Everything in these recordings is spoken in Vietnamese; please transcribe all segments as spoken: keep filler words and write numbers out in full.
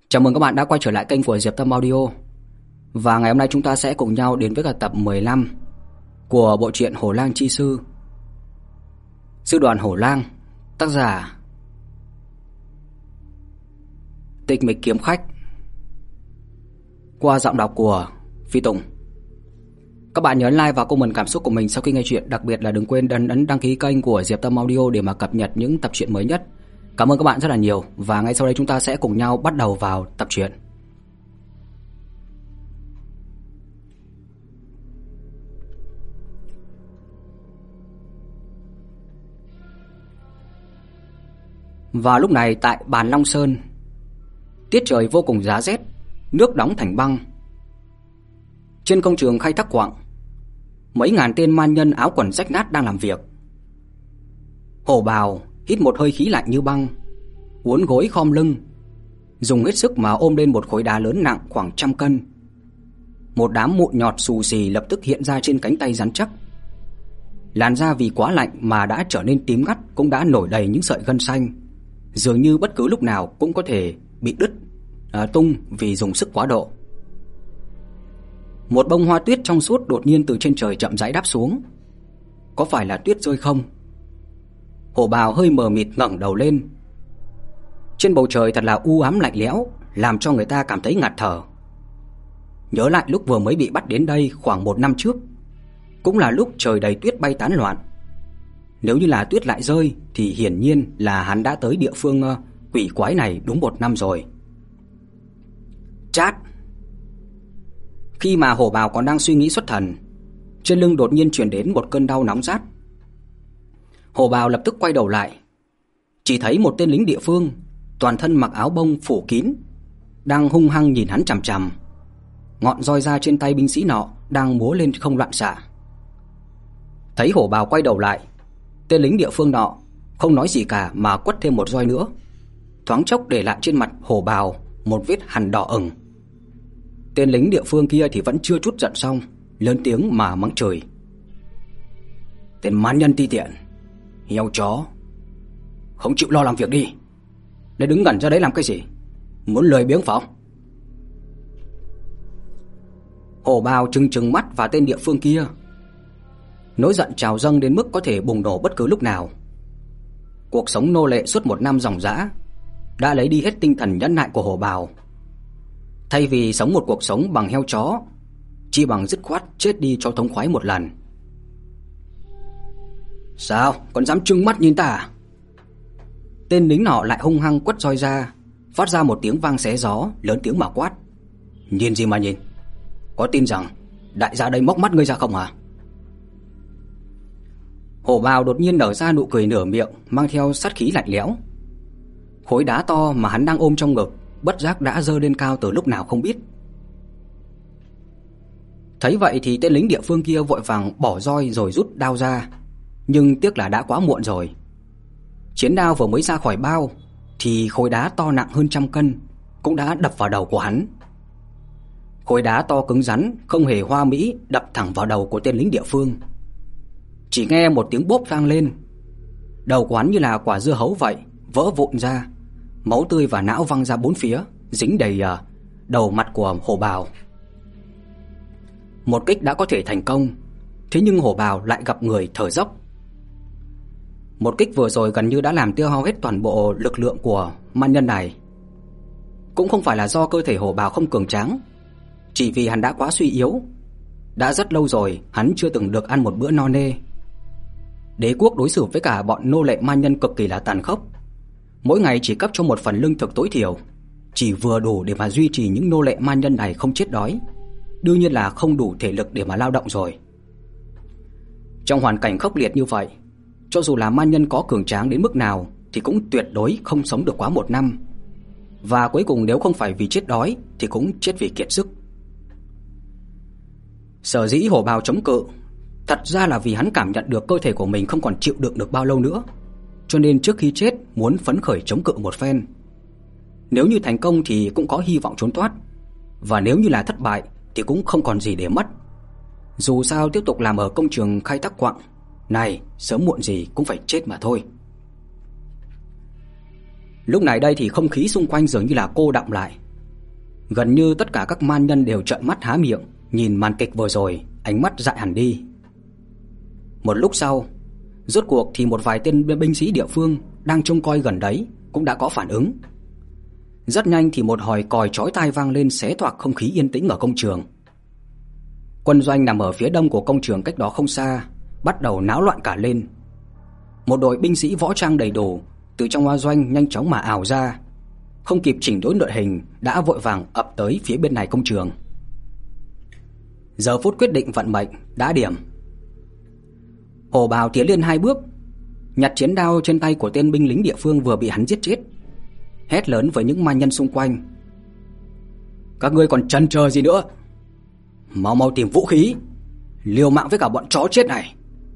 Chào mừng các bạn đã quay trở lại kênh của Diệp Tâm Audio. Và ngày hôm nay chúng ta sẽ cùng nhau đến với cả tập mười lăm của bộ truyện Hổ Lang Chi Sư. Sư đoàn Hổ Lang, tác giả Tịch Mịch Kiếm Khách, qua giọng đọc của Phi Tùng. Các bạn nhớ like và comment cảm xúc của mình sau khi nghe chuyện, đặc biệt là đừng quên ấn ấn đăng ký kênh của Diệp Tâm Audio để mà cập nhật những tập truyện mới nhất. Cảm ơn các bạn rất là nhiều. Và ngay sau đây chúng ta sẽ cùng nhau bắt đầu vào tập truyện. Và lúc này tại Bàn Long Sơn, tiết trời vô cùng giá rét, nước đóng thành băng. Trên công trường khai thác quặng, mấy ngàn tên man nhân áo quần rách nát đang làm việc. Hổ Bào hít một hơi khí lạnh như băng, uốn gối khom lưng, dùng hết sức mà ôm lên một khối đá lớn nặng khoảng trăm cân. Một đám mụn nhọt xù xì lập tức hiện ra trên cánh tay rắn chắc. Làn da vì quá lạnh mà đã trở nên tím ngắt cũng đã nổi đầy những sợi gân xanh, dường như bất cứ lúc nào cũng có thể bị đứt à, tung vì dùng sức quá độ. Một bông hoa tuyết trong suốt đột nhiên từ trên trời chậm rãi đáp xuống. Có phải là tuyết rơi không? Hổ Bào hơi mờ mịt ngẩng đầu lên. Trên bầu trời thật là u ám lạnh lẽo, làm cho người ta cảm thấy ngạt thở. Nhớ lại lúc vừa mới bị bắt đến đây khoảng một năm trước, cũng là lúc trời đầy tuyết bay tán loạn. Nếu như là tuyết lại rơi thì hiển nhiên là hắn đã tới địa phương uh, quỷ quái này đúng một năm rồi. Chát! Khi mà Hổ Bào còn đang suy nghĩ xuất thần, trên lưng đột nhiên truyền đến một cơn đau nóng rát. Hổ Bào lập tức quay đầu lại, chỉ thấy một tên lính địa phương, toàn thân mặc áo bông phủ kín, đang hung hăng nhìn hắn chằm chằm. Ngọn roi da trên tay binh sĩ nọ đang múa lên không loạn xạ. Thấy Hổ Bào quay đầu lại, tên lính địa phương nọ không nói gì cả mà quất thêm một roi nữa, thoáng chốc để lại trên mặt Hổ Bào một vết hằn đỏ ửng. Tên lính địa phương kia thì vẫn chưa trút giận xong, lớn tiếng mà mắng chửi: "Tên man nhân ti tiện, heo chó, không chịu lo làm việc đi, để đứng ngẩn ra đấy làm cái gì? Muốn lười biếng phải không?" Hổ Bào trừng trừng mắt vào tên địa phương kia. Nỗi giận trào dâng đến mức có thể bùng nổ bất cứ lúc nào. Cuộc sống nô lệ suốt một năm ròng rã đã lấy đi hết tinh thần nhẫn nại của Hổ Bào. Thay vì sống một cuộc sống bằng heo chó, chỉ bằng dứt khoát chết đi cho thống khoái một lần. "Sao, còn dám trừng mắt nhìn ta à?" Tên lính nọ lại hung hăng quất roi ra, phát ra một tiếng vang xé gió, lớn tiếng mà quát: "Nhìn gì mà nhìn? Có tin rằng đại gia đây móc mắt ngươi ra không hả?" Hổ Bào đột nhiên nở ra nụ cười nửa miệng, mang theo sát khí lạnh lẽo. Khối đá to mà hắn đang ôm trong ngực bất giác đã giơ lên cao từ lúc nào không biết. Thấy vậy thì tên lính địa phương kia vội vàng bỏ roi rồi rút đao ra, nhưng tiếc là đã quá muộn rồi. Chiến đao vừa mới ra khỏi bao thì khối đá to nặng hơn trăm cân cũng đã đập vào đầu của hắn. Khối đá to cứng rắn, không hề hoa mỹ, đập thẳng vào đầu của tên lính địa phương. Chỉ nghe một tiếng bốp vang lên, đầu của hắn như là quả dưa hấu vậy, vỡ vụn ra, máu tươi và não văng ra bốn phía, dính đầy uh, đầu mặt của Hổ Bào. Một kích đã có thể thành công, thế nhưng Hổ Bào lại gặp người thở dốc. Một kích vừa rồi gần như đã làm tiêu hao hết toàn bộ lực lượng của man nhân này. Cũng không phải là do cơ thể Hổ Bào không cường tráng, chỉ vì hắn đã quá suy yếu. Đã rất lâu rồi hắn chưa từng được ăn một bữa no nê. Đế quốc đối xử với cả bọn nô lệ man nhân cực kỳ là tàn khốc. Mỗi ngày chỉ cấp cho một phần lương thực tối thiểu, chỉ vừa đủ để mà duy trì những nô lệ man nhân này không chết đói. Đương nhiên là không đủ thể lực để mà lao động rồi. Trong hoàn cảnh khốc liệt như vậy, cho dù là man nhân có cường tráng đến mức nào thì cũng tuyệt đối không sống được quá một năm. Và cuối cùng nếu không phải vì chết đói thì cũng chết vì kiệt sức. Sở dĩ Hổ Bào chống cự thật ra là vì hắn cảm nhận được cơ thể của mình không còn chịu đựng được bao lâu nữa, cho nên trước khi chết muốn phấn khởi chống cự một phen. Nếu như thành công thì cũng có hy vọng trốn thoát, và nếu như là thất bại thì cũng không còn gì để mất. Dù sao tiếp tục làm ở công trường khai thác quặng này, sớm muộn gì cũng phải chết mà thôi. Lúc này đây thì không khí xung quanh dường như là cô đọng lại, Gần như tất cả các man nhân đều trợn mắt há miệng nhìn màn kịch vừa rồi, ánh mắt dại hẳn đi. Một lúc sau, rốt cuộc thì một vài tên binh sĩ địa phương đang trông coi gần đấy cũng đã có phản ứng. Rất nhanh thì một hồi còi chói tai vang lên xé toạc không khí yên tĩnh ở công trường. Quân doanh nằm ở phía đông của công trường cách đó không xa bắt đầu náo loạn cả lên. Một đội binh sĩ võ trang đầy đủ từ trong hoa doanh nhanh chóng mà ảo ra, không kịp chỉnh đốn đội hình đã vội vàng ập tới phía bên này công trường. Giờ phút quyết định vận mệnh đã điểm. Hổ Bào tiến lên hai bước, nhặt chiến đao trên tay của tên binh lính địa phương vừa bị hắn giết chết, hét lớn với những man nhân xung quanh: "Các ngươi còn chần chờ gì nữa? Mau mau tìm vũ khí, liều mạng với cả bọn chó chết này."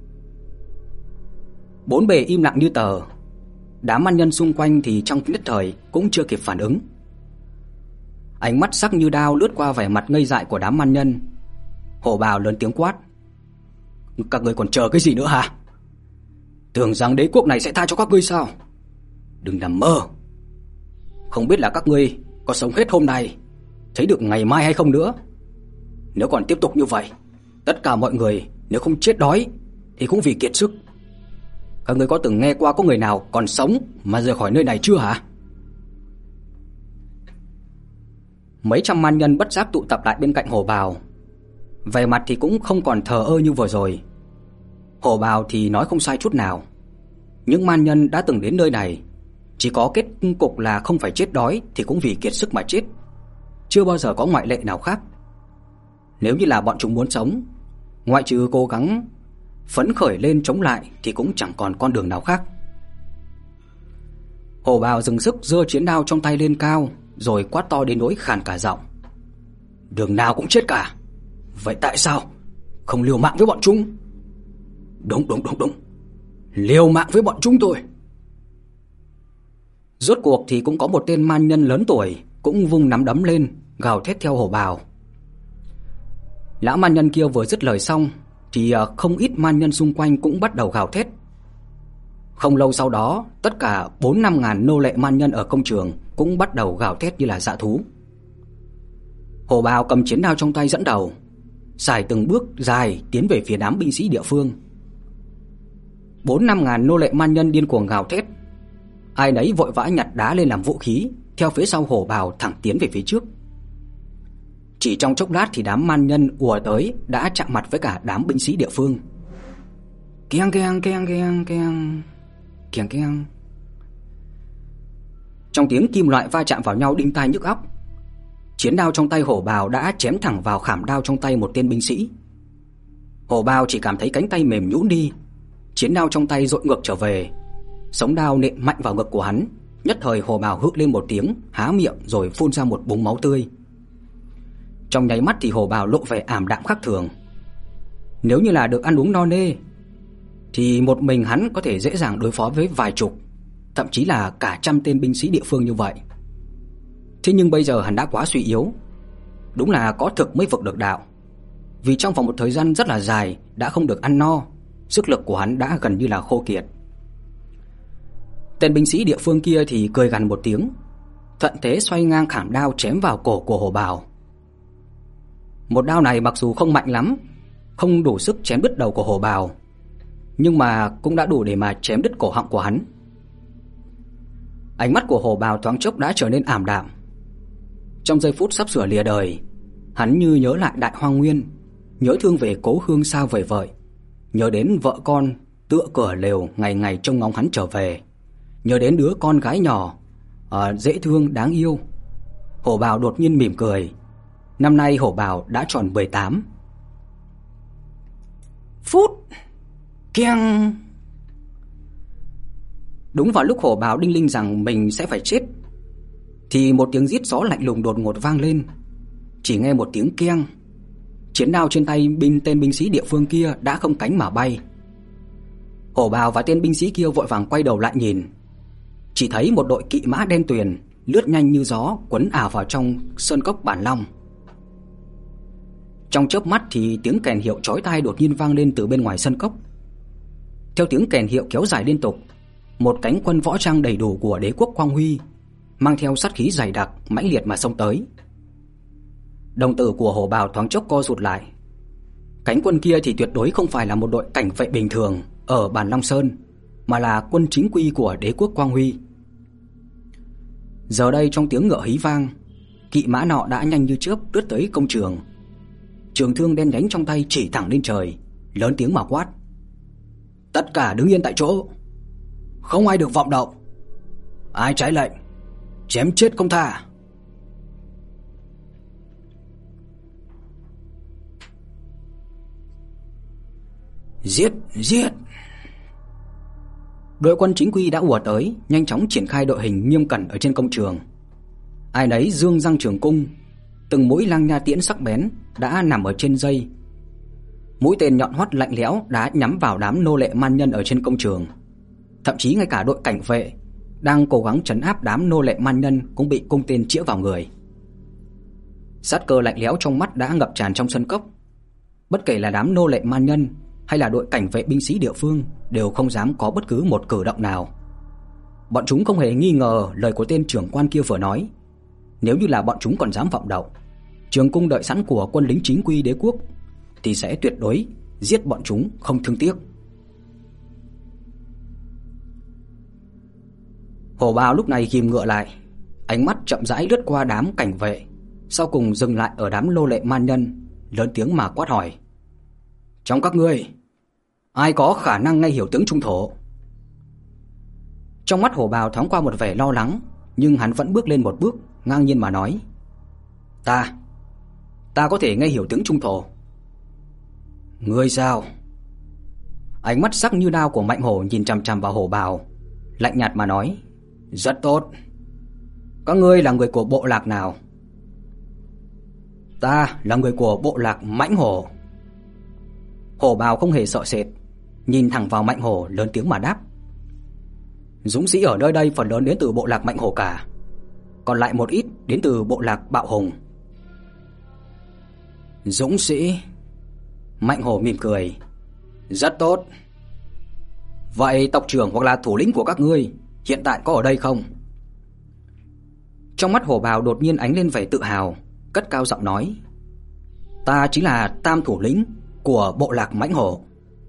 Bốn bề im lặng như tờ. Đám man nhân xung quanh thì trong nhất thời cũng chưa kịp phản ứng. Ánh mắt sắc như đao lướt qua vẻ mặt ngây dại của đám man nhân. Hổ Bào lớn tiếng quát: "Các ngươi còn chờ cái gì nữa hả? Tưởng rằng đế quốc này sẽ tha cho các ngươi sao? Đừng nằm mơ. Không biết là các ngươi có sống hết hôm nay, thấy được ngày mai hay không nữa. Nếu còn tiếp tục như vậy, tất cả mọi người nếu không chết đói thì cũng vì kiệt sức. Các ngươi có từng nghe qua có người nào còn sống mà rời khỏi nơi này chưa hả?" Mấy trăm man nhân bất giác tụ tập lại bên cạnh Hổ Bào. Vẻ mặt thì cũng không còn thờ ơ như vừa rồi. Hổ Bào thì nói không sai chút nào. Những man nhân đã từng đến nơi này chỉ có kết cục là không phải chết đói thì cũng vì kiệt sức mà chết, chưa bao giờ có ngoại lệ nào khác. Nếu như là bọn chúng muốn sống, ngoại trừ cố gắng phấn khởi lên chống lại thì cũng chẳng còn con đường nào khác. Hổ Bào dừng sức giơ chiến đao trong tay lên cao, rồi quát to đến nỗi khàn cả giọng: "Đường nào cũng chết cả. Vậy tại sao không liều mạng với bọn chúng?" "Đúng đúng đúng đúng, liều mạng với bọn chúng thôi." Rốt cuộc thì cũng có một tên man nhân lớn tuổi cũng vung nắm đấm lên, gào thét theo Hổ Bào. Lão man nhân kia vừa dứt lời xong thì không ít man nhân xung quanh cũng bắt đầu gào thét. Không lâu sau đó, tất cả bốn năm ngàn nô lệ man nhân ở công trường cũng bắt đầu gào thét như là dã thú. Hổ Bào cầm chiến đao trong tay dẫn đầu, sải từng bước dài tiến về phía đám binh sĩ địa phương. Bốn năm ngàn nô lệ man nhân điên cuồng gào thét, ai nấy vội vã nhặt đá lên làm vũ khí, theo phía sau Hổ Bào thẳng tiến về phía trước. Chỉ trong chốc lát thì đám man nhân ùa tới đã chạm mặt với cả đám binh sĩ địa phương. Keng keng keng keng keng keng keng. Trong tiếng kim loại va chạm vào nhau đinh tai nhức óc, chiến đao trong tay Hổ Bào đã chém thẳng vào khảm đao trong tay một tên binh sĩ. Hổ Bào chỉ cảm thấy cánh tay mềm nhũn đi, chiến đao trong tay dội ngược trở về, sống đao nện mạnh vào ngực của hắn. Nhất thời Hổ Bào hự lên một tiếng, há miệng rồi phun ra một búng máu tươi. Trong nháy mắt thì Hổ Bào lộ vẻ ảm đạm khác thường. Nếu như là được ăn uống no nê thì một mình hắn có thể dễ dàng đối phó với vài chục, thậm chí là cả trăm tên binh sĩ địa phương như vậy. Thế nhưng bây giờ hắn đã quá suy yếu. Đúng là có thực mới vực được đạo. Vì trong vòng một thời gian rất là dài đã không được ăn no, sức lực của hắn đã gần như là khô kiệt. Tên binh sĩ địa phương kia thì cười gằn một tiếng, thuận thế xoay ngang khảm đao chém vào cổ của Hổ Bào. Một đao này mặc dù không mạnh lắm, không đủ sức chém đứt đầu của Hổ Bào, nhưng mà cũng đã đủ để mà chém đứt cổ họng của hắn. Ánh mắt của Hổ Bào thoáng chốc đã trở nên ảm đạm. Trong giây phút sắp sửa lìa đời, hắn như nhớ lại đại hoang nguyên, nhớ thương về cố hương xa vời vợi, nhớ đến vợ con tựa cửa lều ngày ngày trông ngóng hắn trở về, nhớ đến đứa con gái nhỏ à, dễ thương đáng yêu. Hổ Bào đột nhiên mỉm cười. Năm nay Hổ Bào đã tròn mười tám. Phút keng. Đúng vào lúc Hổ Bào đinh linh rằng mình sẽ phải chết thì một tiếng rít gió lạnh lùng đột ngột vang lên. Chỉ nghe một tiếng keng, chiến đao trên tay binh tên binh sĩ địa phương kia đã không cánh mà bay. Hổ Bào và tên binh sĩ kia vội vàng quay đầu lại nhìn, chỉ thấy một đội kỵ mã đen tuyền lướt nhanh như gió quấn ảo vào trong sơn cốc Bản Long. Trong chớp mắt thì tiếng kèn hiệu chói tai đột nhiên vang lên từ bên ngoài sân cốc. Theo tiếng kèn hiệu kéo dài liên tục, một cánh quân võ trang đầy đủ của đế quốc Quang Huy mang theo sát khí dày đặc mãnh liệt mà xông tới. Đồng tử của Hổ Bào thoáng chốc co rụt lại. Cánh quân kia thì tuyệt đối không phải là một đội cảnh vệ bình thường ở Bản Long Sơn, mà là quân chính quy của đế quốc Quang Huy. Giờ đây trong tiếng ngựa hí vang, kỵ mã nọ đã nhanh như chớp lướt tới công trường. Trường thương đen nhánh trong tay chỉ thẳng lên trời, lớn tiếng mà quát: "Tất cả đứng yên tại chỗ, không ai được vọng động. Ai trái lệnh, chém chết không tha." Giết, giết. Đội quân chính quy đã ùa tới, nhanh chóng triển khai đội hình nghiêm cẩn ở trên công trường. Ai nấy dương răng trường cung, từng mũi lang nha tiễn sắc bén đã nằm ở trên dây. Mũi tên nhọn hoắt lạnh lẽo đã nhắm vào đám nô lệ man nhân ở trên công trường. Thậm chí ngay cả đội cảnh vệ đang cố gắng trấn áp đám nô lệ man nhân cũng bị cung tên chĩa vào người. Sát cơ lạnh lẽo trong mắt đã ngập tràn trong sân cốc. Bất kể là đám nô lệ man nhân hay là đội cảnh vệ binh sĩ địa phương đều không dám có bất cứ một cử động nào. Bọn chúng không hề nghi ngờ lời của tên trưởng quan kia vừa nói. Nếu như là bọn chúng còn dám vọng động, trường cung đợi sẵn của quân lính chính quy đế quốc thì sẽ tuyệt đối giết bọn chúng không thương tiếc. Hổ Bào lúc này ghim ngựa lại, ánh mắt chậm rãi lướt qua đám cảnh vệ, sau cùng dừng lại ở đám nô lệ man nhân, lớn tiếng mà quát hỏi: "Trong các ngươi, ai có khả năng nghe hiểu tiếng Trung thổ?" Trong mắt Hổ Bào thoáng qua một vẻ lo lắng, nhưng hắn vẫn bước lên một bước, ngang nhiên mà nói: Ta, ta có thể nghe hiểu tiếng Trung thổ." "Ngươi sao?" Ánh mắt sắc như đao của Mạnh Hổ nhìn chằm chằm vào Hổ Bào, lạnh nhạt mà nói: "Rất tốt. Các ngươi là người của bộ lạc nào?" "Ta là người của bộ lạc Mãnh Hổ." Hổ Bào không hề sợ sệt, nhìn thẳng vào Mạnh Hổ lớn tiếng mà đáp: "Dũng sĩ ở nơi đây phần lớn đến từ bộ lạc Mãnh Hổ cả, còn lại một ít đến từ bộ lạc Bạo Hùng." "Dũng sĩ?" Mạnh Hổ mỉm cười: "Rất tốt. Vậy tộc trưởng hoặc là thủ lĩnh của các ngươi hiện tại có ở đây không?" Trong mắt Hổ Bào đột nhiên ánh lên vẻ tự hào, cất cao giọng nói: "Ta chính là tam thủ lĩnh của bộ lạc Mãnh Hổ."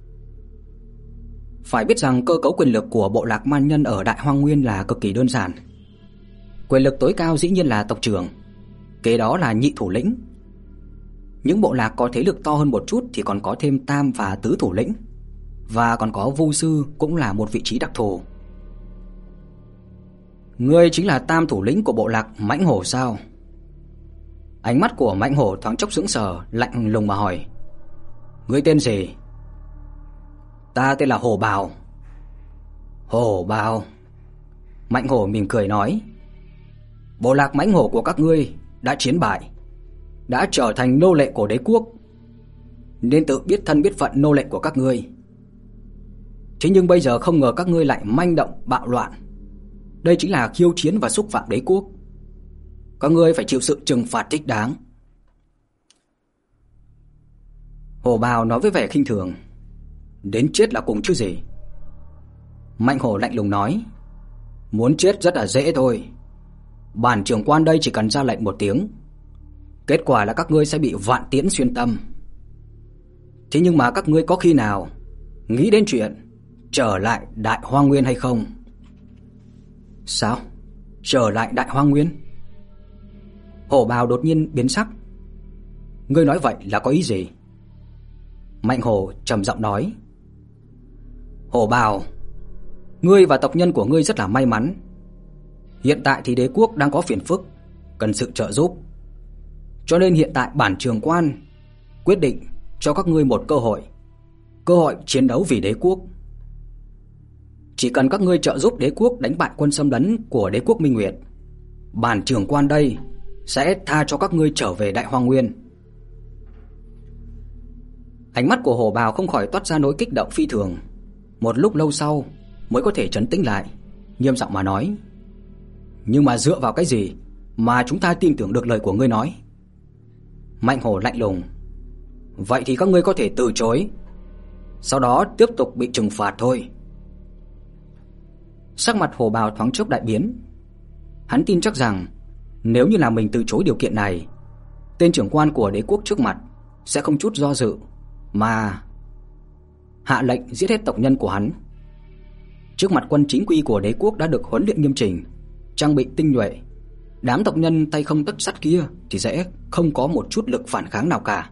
Phải biết rằng cơ cấu quyền lực của bộ lạc man nhân ở Đại Hoang Nguyên là cực kỳ đơn giản. Quyền lực tối cao dĩ nhiên là tộc trưởng, kế đó là nhị thủ lĩnh. Những bộ lạc có thế lực to hơn một chút thì còn có thêm tam và tứ thủ lĩnh, và còn có vu sư cũng là một vị trí đặc thù. "Ngươi chính là tam thủ lĩnh của bộ lạc Mãnh Hổ sao?" Ánh mắt của Mãnh Hổ thoáng chốc sững sờ, lạnh lùng mà hỏi: "Ngươi tên gì?" "Ta tên là Hổ Bào." "Hổ Bào?" Mạnh Hổ mỉm cười nói: "Bộ lạc Mãnh Hổ của các ngươi đã chiến bại, đã trở thành nô lệ của đế quốc, nên tự biết thân biết phận nô lệ của các ngươi. Thế nhưng bây giờ không ngờ các ngươi lại manh động bạo loạn. Đây chính là khiêu chiến và xúc phạm đế quốc. Các ngươi phải chịu sự trừng phạt thích đáng." Hổ Bào nói với vẻ khinh thường: "Đến chết là cùng chứ gì." Mạnh Hổ lạnh lùng nói: "Muốn chết rất là dễ thôi. Bản trưởng quan đây chỉ cần ra lệnh một tiếng, kết quả là các ngươi sẽ bị vạn tiễn xuyên tâm. Thế nhưng mà các ngươi có khi nào nghĩ đến chuyện trở lại Đại Hoang Nguyên hay không?" "Sao? Trở lại Đại Hoang Nguyên?" Hổ Bào đột nhiên biến sắc: "Ngươi nói vậy là có ý gì?" Mạnh Hổ trầm giọng nói: "Hổ Bào, ngươi và tộc nhân của ngươi rất là may mắn. Hiện tại thì đế quốc đang có phiền phức, cần sự trợ giúp. Cho nên hiện tại bản trưởng quan quyết định cho các ngươi một cơ hội, cơ hội chiến đấu vì đế quốc. Chỉ cần các ngươi trợ giúp đế quốc đánh bại quân xâm lấn của đế quốc Minh Nguyệt, bản trưởng quan đây sẽ tha cho các ngươi trở về Đại Hoang Nguyên." Ánh mắt của Hổ Bào không khỏi toát ra nỗi kích động phi thường. Một lúc lâu sau mới có thể trấn tĩnh lại, nghiêm giọng mà nói: "Nhưng mà dựa vào cái gì mà chúng ta tin tưởng được lời của ngươi nói?" Mạnh Hổ lạnh lùng: "Vậy thì các ngươi có thể từ chối, sau đó tiếp tục bị trừng phạt thôi." Sắc mặt Hổ Bào thoáng chốc đại biến. Hắn tin chắc rằng nếu như là mình từ chối điều kiện này, tên trưởng quan của đế quốc trước mặt sẽ không chút do dự mà hạ lệnh giết hết tộc nhân của hắn. Trước mặt quân chính quy của đế quốc đã được huấn luyện nghiêm chỉnh, trang bị tinh nhuệ, đám tộc nhân tay không tấc sắt kia thì sẽ không có một chút lực phản kháng nào cả.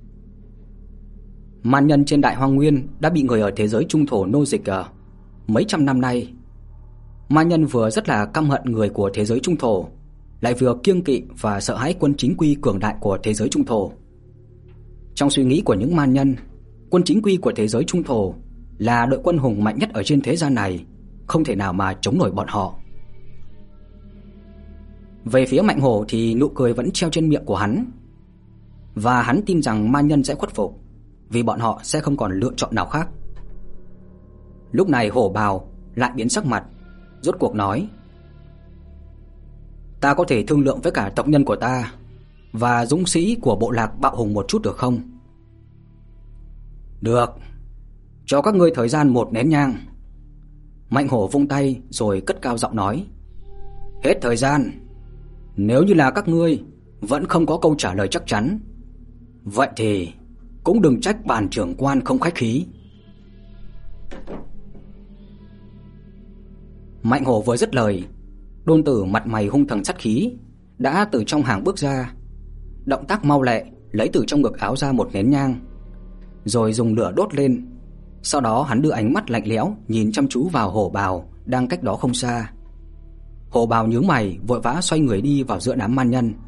Man nhân trên Đại Hoang Nguyên đã bị người ở thế giới trung thổ nô dịch ở mấy trăm năm nay. Man nhân vừa rất là căm hận người của thế giới trung thổ, lại vừa kiêng kỵ và sợ hãi quân chính quy cường đại của thế giới trung thổ. Trong suy nghĩ của những man nhân, quân chính quy của thế giới trung thổ là đội quân hùng mạnh nhất ở trên thế gian này, không thể nào mà chống nổi bọn họ. Về phía Mạnh Hổ thì nụ cười vẫn treo trên miệng của hắn, và hắn tin rằng man nhân sẽ khuất phục, vì bọn họ sẽ không còn lựa chọn nào khác. Lúc này Hổ Bào lại biến sắc mặt, rốt cuộc nói: "Ta có thể thương lượng với cả tộc nhân của ta và dũng sĩ của bộ lạc Bạo Hùng một chút được không?" "Được, cho các ngươi thời gian một nén nhang." Mạnh Hổ vung tay rồi cất cao giọng nói: "Hết thời gian. Nếu như là các ngươi vẫn không có câu trả lời chắc chắn, vậy thì cũng đừng trách bản trưởng quan không khách khí." Mạnh Hổ vừa dứt lời, Đôn Tử mặt mày hung thần sát khí đã từ trong hàng bước ra, động tác mau lẹ lấy từ trong ngực áo ra một nén nhang, rồi dùng lửa đốt lên. Sau đó hắn đưa ánh mắt lạnh lẽo nhìn chăm chú vào Hổ Bào đang cách đó không xa. Hổ Bào nhướng mày vội vã xoay người đi vào giữa đám man nhân.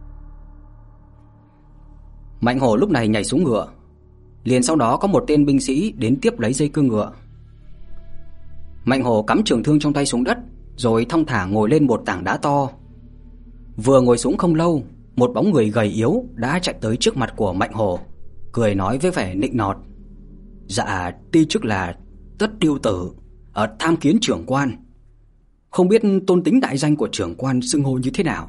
Mạnh Hổ lúc này nhảy xuống ngựa, liền sau đó có một tên binh sĩ đến tiếp lấy dây cương ngựa. Mạnh Hổ cắm trường thương trong tay xuống đất, rồi thong thả ngồi lên một tảng đá to. Vừa ngồi xuống không lâu, một bóng người gầy yếu đã chạy tới trước mặt của Mạnh Hổ, cười nói với vẻ nịnh nọt: "Dạ, ti chức là Tất Điêu Tử ở tham kiến trưởng quan. Không biết tôn tính đại danh của trưởng quan xưng hô như thế nào?"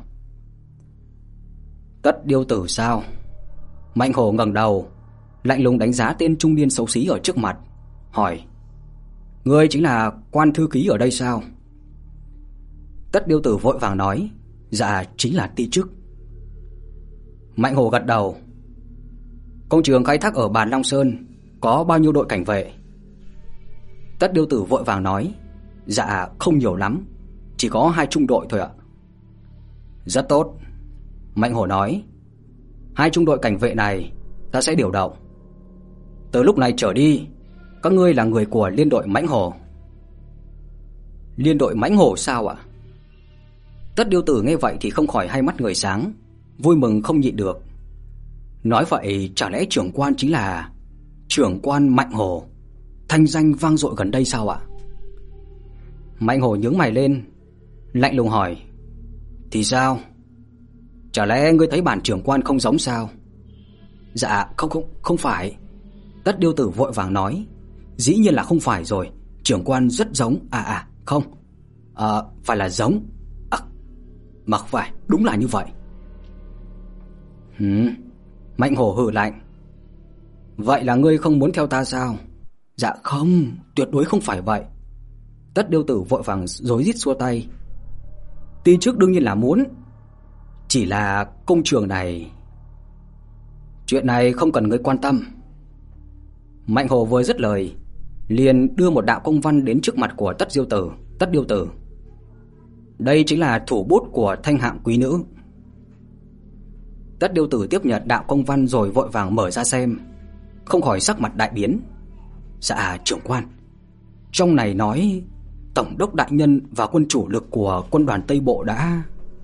"Tất Điêu Tử sao?" Mạnh Hổ ngẩng đầu, lạnh lùng đánh giá tên trung niên xấu xí ở trước mặt, hỏi: "Ngươi chính là quan thư ký ở đây sao?" Tất Điêu Tử vội vàng nói: "Dạ, chính là ti chức." Mạnh Hổ gật đầu: "Công trường khai thác ở Bàn Long Sơn có bao nhiêu đội cảnh vệ?" Tất Điêu Tử vội vàng nói: "Dạ, không nhiều lắm, chỉ có hai trung đội thôi ạ." "Rất tốt." Mạnh Hổ nói: "Hai trung đội cảnh vệ này ta sẽ điều động. Từ lúc này trở đi, các ngươi là người của liên đội Mãnh Hổ." "Liên đội Mãnh Hổ sao ạ?" Tất Điêu Tử nghe vậy thì không khỏi hai mắt người sáng, vui mừng không nhịn được. Nói vậy chả lẽ trưởng quan chính là trưởng quan Mạnh Hổ, thanh danh vang dội gần đây sao ạ? Mạnh Hổ nhướng mày lên, lạnh lùng hỏi: "Thì sao? Chả lẽ ngươi thấy bản trưởng quan không giống sao?" "Dạ, không không không phải." Tất Điêu Tử vội vàng nói: "Dĩ nhiên là không phải rồi, trưởng quan rất giống. À à, không. À, phải là giống. À, mà không phải, đúng là như vậy." Hừm. Mạnh Hổ hừ lạnh: "Vậy là ngươi không muốn theo ta sao?" "Dạ không, tuyệt đối không phải vậy." Tất Điêu Tử vội vàng rối rít xua tay: "Ti chức đương nhiên là muốn, chỉ là công trường này, chuyện này không cần ngươi quan tâm." Mạnh Hổ vừa dứt lời, liền đưa một đạo công văn đến trước mặt của Tất Diêu Tử, Tất Điêu Tử. Đây chính là thủ bút của thanh hạng quý nữ. Tất Điêu Tử tiếp nhận đạo công văn rồi vội vàng mở ra xem, không khỏi sắc mặt đại biến. "Dạ trưởng quan, trong này nói tổng đốc đại nhân và quân chủ lực của quân đoàn Tây Bộ đã..."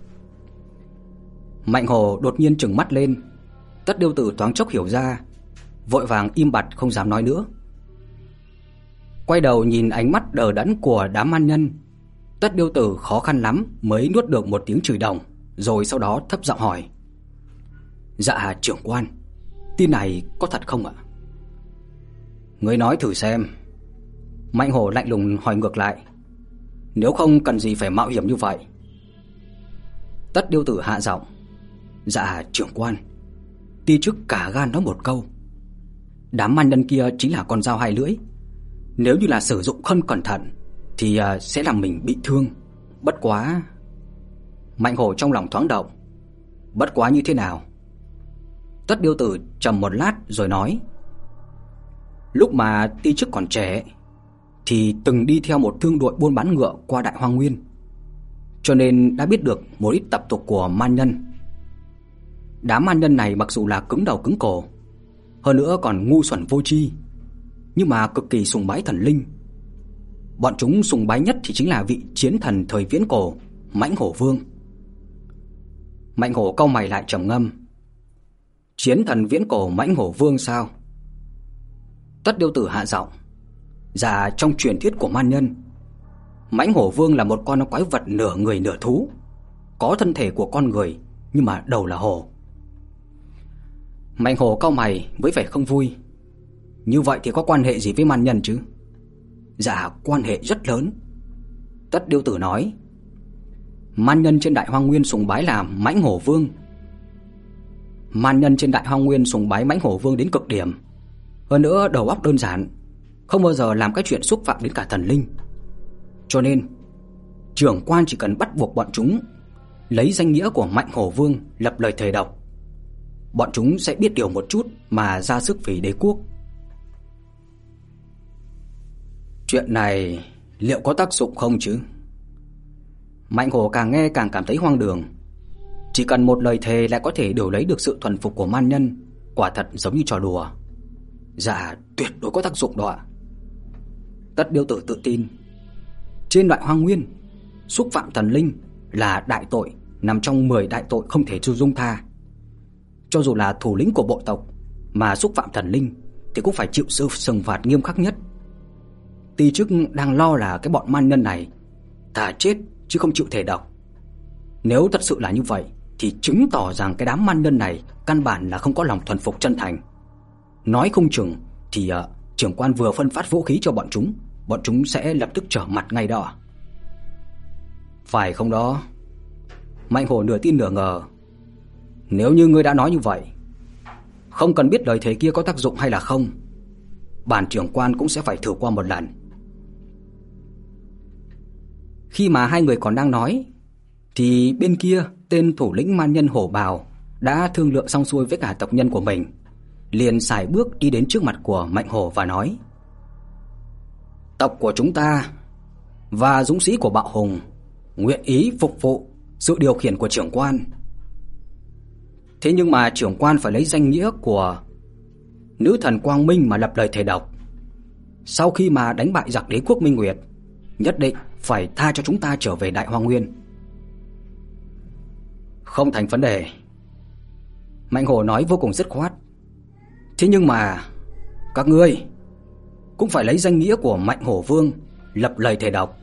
Mạnh Hổ đột nhiên trừng mắt lên. Tất Điêu Tử thoáng chốc hiểu ra, vội vàng im bặt không dám nói nữa. Quay đầu nhìn ánh mắt đờ đẫn của đám man nhân, Tất Điêu Tử khó khăn lắm mới nuốt được một tiếng chửi đồng, rồi sau đó thấp giọng hỏi: "Dạ trưởng quan, tin này có thật không ạ?" "Ngươi nói thử xem." Mạnh Hổ lạnh lùng hỏi ngược lại: "Nếu không cần gì phải mạo hiểm như vậy?" Tất Điêu Tử hạ giọng: "Dạ trưởng quan, ti chức cả gan nói một câu. Đám man nhân kia chính là con dao hai lưỡi. Nếu như là sử dụng không cẩn thận thì uh, sẽ làm mình bị thương. Bất quá..." Mạnh Hổ trong lòng thoáng động. Bất quá như thế nào? Tất Điêu Tử trầm một lát rồi nói: Lúc mà Ti Chức còn trẻ thì từng đi theo một thương đội buôn bán ngựa qua Đại Hoang Nguyên, cho nên đã biết được một ít tập tục của man nhân. Đám man nhân này mặc dù là cứng đầu cứng cổ, hơn nữa còn ngu xuẩn vô tri, nhưng mà cực kỳ sùng bái thần linh. Bọn chúng sùng bái nhất thì chính là vị chiến thần thời viễn cổ, Mãnh Hổ Vương. Mạnh Hổ cau mày lại trầm ngâm. Chiến thần viễn cổ Mãnh Hổ Vương sao? Tất Điêu Tử hạ giọng: Dạ, trong truyền thuyết của man nhân, Mãnh Hổ Vương là một con quái vật nửa người nửa thú, có thân thể của con người nhưng mà đầu là hổ. Mạnh Hổ cau mày với vẻ không vui. Như vậy thì có quan hệ gì với man nhân chứ? Dạ, quan hệ rất lớn. Tất Điêu Tử nói: Man nhân trên Đại Hoang Nguyên sùng bái là Mãnh Hổ Vương. Man nhân trên Đại Hoang Nguyên sùng bái Mãnh Hổ Vương đến cực điểm. Hơn nữa đầu óc đơn giản, không bao giờ làm cái chuyện xúc phạm đến cả thần linh. Cho nên trưởng quan chỉ cần bắt buộc bọn chúng lấy danh nghĩa của Mãnh Hổ Vương lập lời thề độc, bọn chúng sẽ biết điều một chút mà ra sức vì đế quốc. Chuyện này liệu có tác dụng không chứ? Mạnh Hổ càng nghe càng cảm thấy hoang đường. Chỉ cần một lời thề lại có thể đổi lấy được sự thuần phục của man nhân, quả thật giống như trò đùa. Dạ, tuyệt đối có tác dụng đó ạ. Tất Điêu Tử tự tin. Trên Đại Hoang Nguyên, xúc phạm thần linh là đại tội, nằm trong mười đại tội không thể dung tha. Cho dù là thủ lĩnh của bộ tộc mà xúc phạm thần linh thì cũng phải chịu sự trừng phạt nghiêm khắc nhất. Ti Chức đang lo là cái bọn man nhân này thà chết chứ không chịu thề độc. Nếu thật sự là như vậy thì chứng tỏ rằng cái đám man nhân này căn bản là không có lòng thuần phục chân thành. Nói không chừng thì uh, trưởng quan vừa phân phát vũ khí cho bọn chúng, bọn chúng sẽ lập tức trở mặt ngay đó. Phải không đó? Mạnh Hổ nửa tin nửa ngờ. Nếu như ngươi đã nói như vậy, không cần biết lời thề kia có tác dụng hay là không, bản trưởng quan cũng sẽ phải thử qua một lần. Khi mà hai người còn đang nói thì bên kia tên thủ lĩnh man nhân Hổ Bào đã thương lượng xong xuôi với cả tộc nhân của mình, liền sải bước đi đến trước mặt của Mạnh Hổ và nói: Tộc của chúng ta và dũng sĩ của Bạo Hùng nguyện ý phục vụ sự điều khiển của trưởng quan. Thế nhưng mà trưởng quan phải lấy danh nghĩa của nữ thần Quang Minh mà lập lời thề độc. Sau khi mà đánh bại giặc đế quốc Minh Nguyệt, nhất định phải tha cho chúng ta trở về Đại Hoang Nguyên. Không thành vấn đề. Mạnh Hổ nói vô cùng dứt khoát. Thế nhưng mà các ngươi cũng phải lấy danh nghĩa của Mãnh Hổ Vương lập lời thề độc.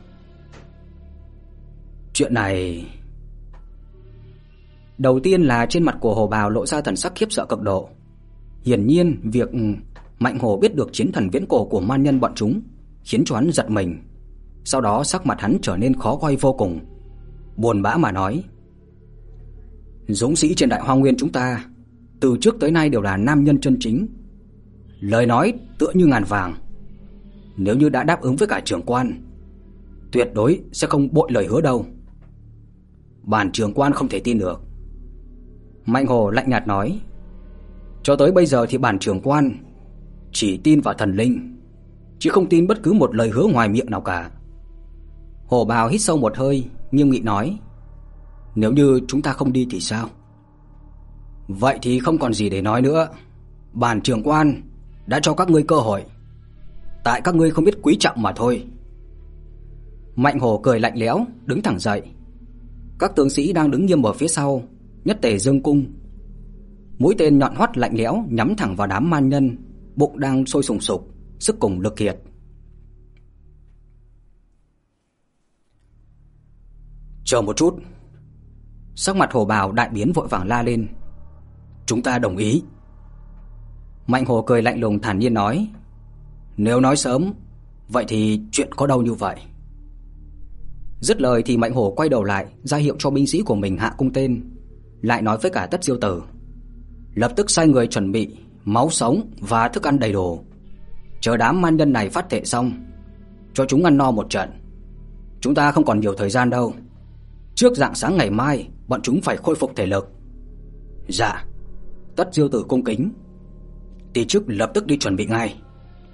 Chuyện này... Đầu tiên là trên mặt của Hổ Bào lộ ra thần sắc khiếp sợ cực độ. Hiển nhiên việc Mạnh Hổ biết được chiến thần viễn cổ của man nhân bọn chúng khiến cho hắn giật mình. Sau đó sắc mặt hắn trở nên khó coi vô cùng, buồn bã mà nói: Dũng sĩ trên Đại Hoang Nguyên chúng ta từ trước tới nay đều là nam nhân chân chính, lời nói tựa như ngàn vàng. Nếu như đã đáp ứng với cả trưởng quan, tuyệt đối sẽ không bội lời hứa đâu. Bản trưởng quan không thể tin được. Mạnh Hổ lạnh nhạt nói: Cho tới bây giờ thì bản trưởng quan chỉ tin vào thần linh, chứ không tin bất cứ một lời hứa ngoài miệng nào cả. Hổ Bào hít sâu một hơi, nghiêm nghị nói: Nếu như chúng ta không đi thì sao? Vậy thì không còn gì để nói nữa. Bản trưởng quan đã cho các ngươi cơ hội, tại các ngươi không biết quý trọng mà thôi. Mạnh Hổ cười lạnh lẽo, đứng thẳng dậy. Các tướng sĩ đang đứng nghiêm ở phía sau nhất tề giương cung. Mũi tên nhọn hoắt lạnh lẽo nhắm thẳng vào đám man nhân, bụng đang sôi sùng sục, sức cùng lực kiệt. Chờ một chút. Sắc mặt Hổ Bào đại biến, vội vàng la lên: Chúng ta đồng ý. Mạnh Hổ cười lạnh lùng thản nhiên nói: Nếu nói sớm, vậy thì chuyện có đâu như vậy. Dứt lời thì Mạnh Hổ quay đầu lại, ra hiệu cho binh sĩ của mình hạ cung tên, lại nói với cả Tất Diêu Tử: Lập tức sai người chuẩn bị máu sống và thức ăn đầy đủ, chờ đám man nhân này phát thệ xong, cho chúng ăn no một trận. Chúng ta không còn nhiều thời gian đâu. Trước rạng sáng ngày mai, bọn chúng phải khôi phục thể lực. Dạ, Tất Diêu Tử cung kính: "Tỷ chức lập tức đi chuẩn bị ngay."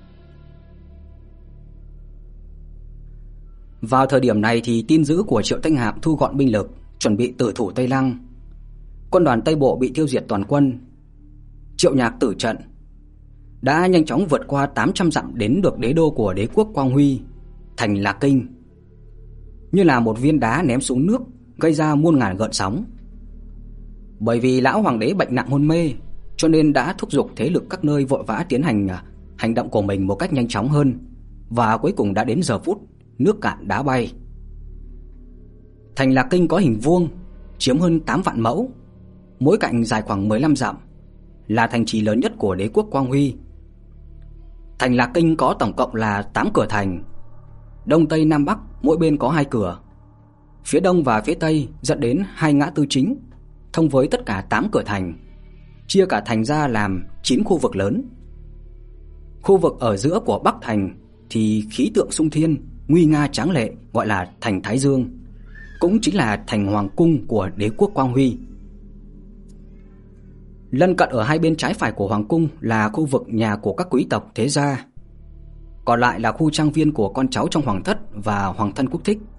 Vào thời điểm này thì tin dữ của Triệu Thanh Hạp thu gọn binh lực, chuẩn bị tử thủ Tây Lăng. Quân đoàn Tây Bộ bị tiêu diệt toàn quân. Triệu Nhạc tử trận, đã nhanh chóng vượt qua tám trăm dặm đến được đế đô của đế quốc Quang Huy, thành Lạc Kinh. Như là một viên đá ném xuống nước, gây ra muôn ngàn gợn sóng. Bởi vì lão hoàng đế bệnh nặng hôn mê, cho nên đã thúc giục thế lực các nơi vội vã tiến hành hành động của mình một cách nhanh chóng hơn, và cuối cùng đã đến giờ phút nước cạn đá bay. Thành Lạc Kinh có hình vuông, chiếm hơn tám vạn mẫu, mỗi cạnh dài khoảng mười lăm dặm, là thành trì lớn nhất của đế quốc Quang Huy. Thành Lạc Kinh có tổng cộng là tám cửa thành, đông tây nam bắc mỗi bên có hai cửa. Phía đông và phía tây dẫn đến hai ngã tư chính, thông với tất cả tám cửa thành, chia cả thành ra làm chín khu vực lớn. Khu vực ở giữa của Bắc thành thì khí tượng sung thiên, nguy nga tráng lệ, gọi là thành Thái Dương, cũng chính là thành hoàng cung của đế quốc Quang Huy. Lân cận ở hai bên trái phải của hoàng cung là khu vực nhà của các quý tộc thế gia, còn lại là khu trang viên của con cháu trong hoàng thất và hoàng thân quốc thích.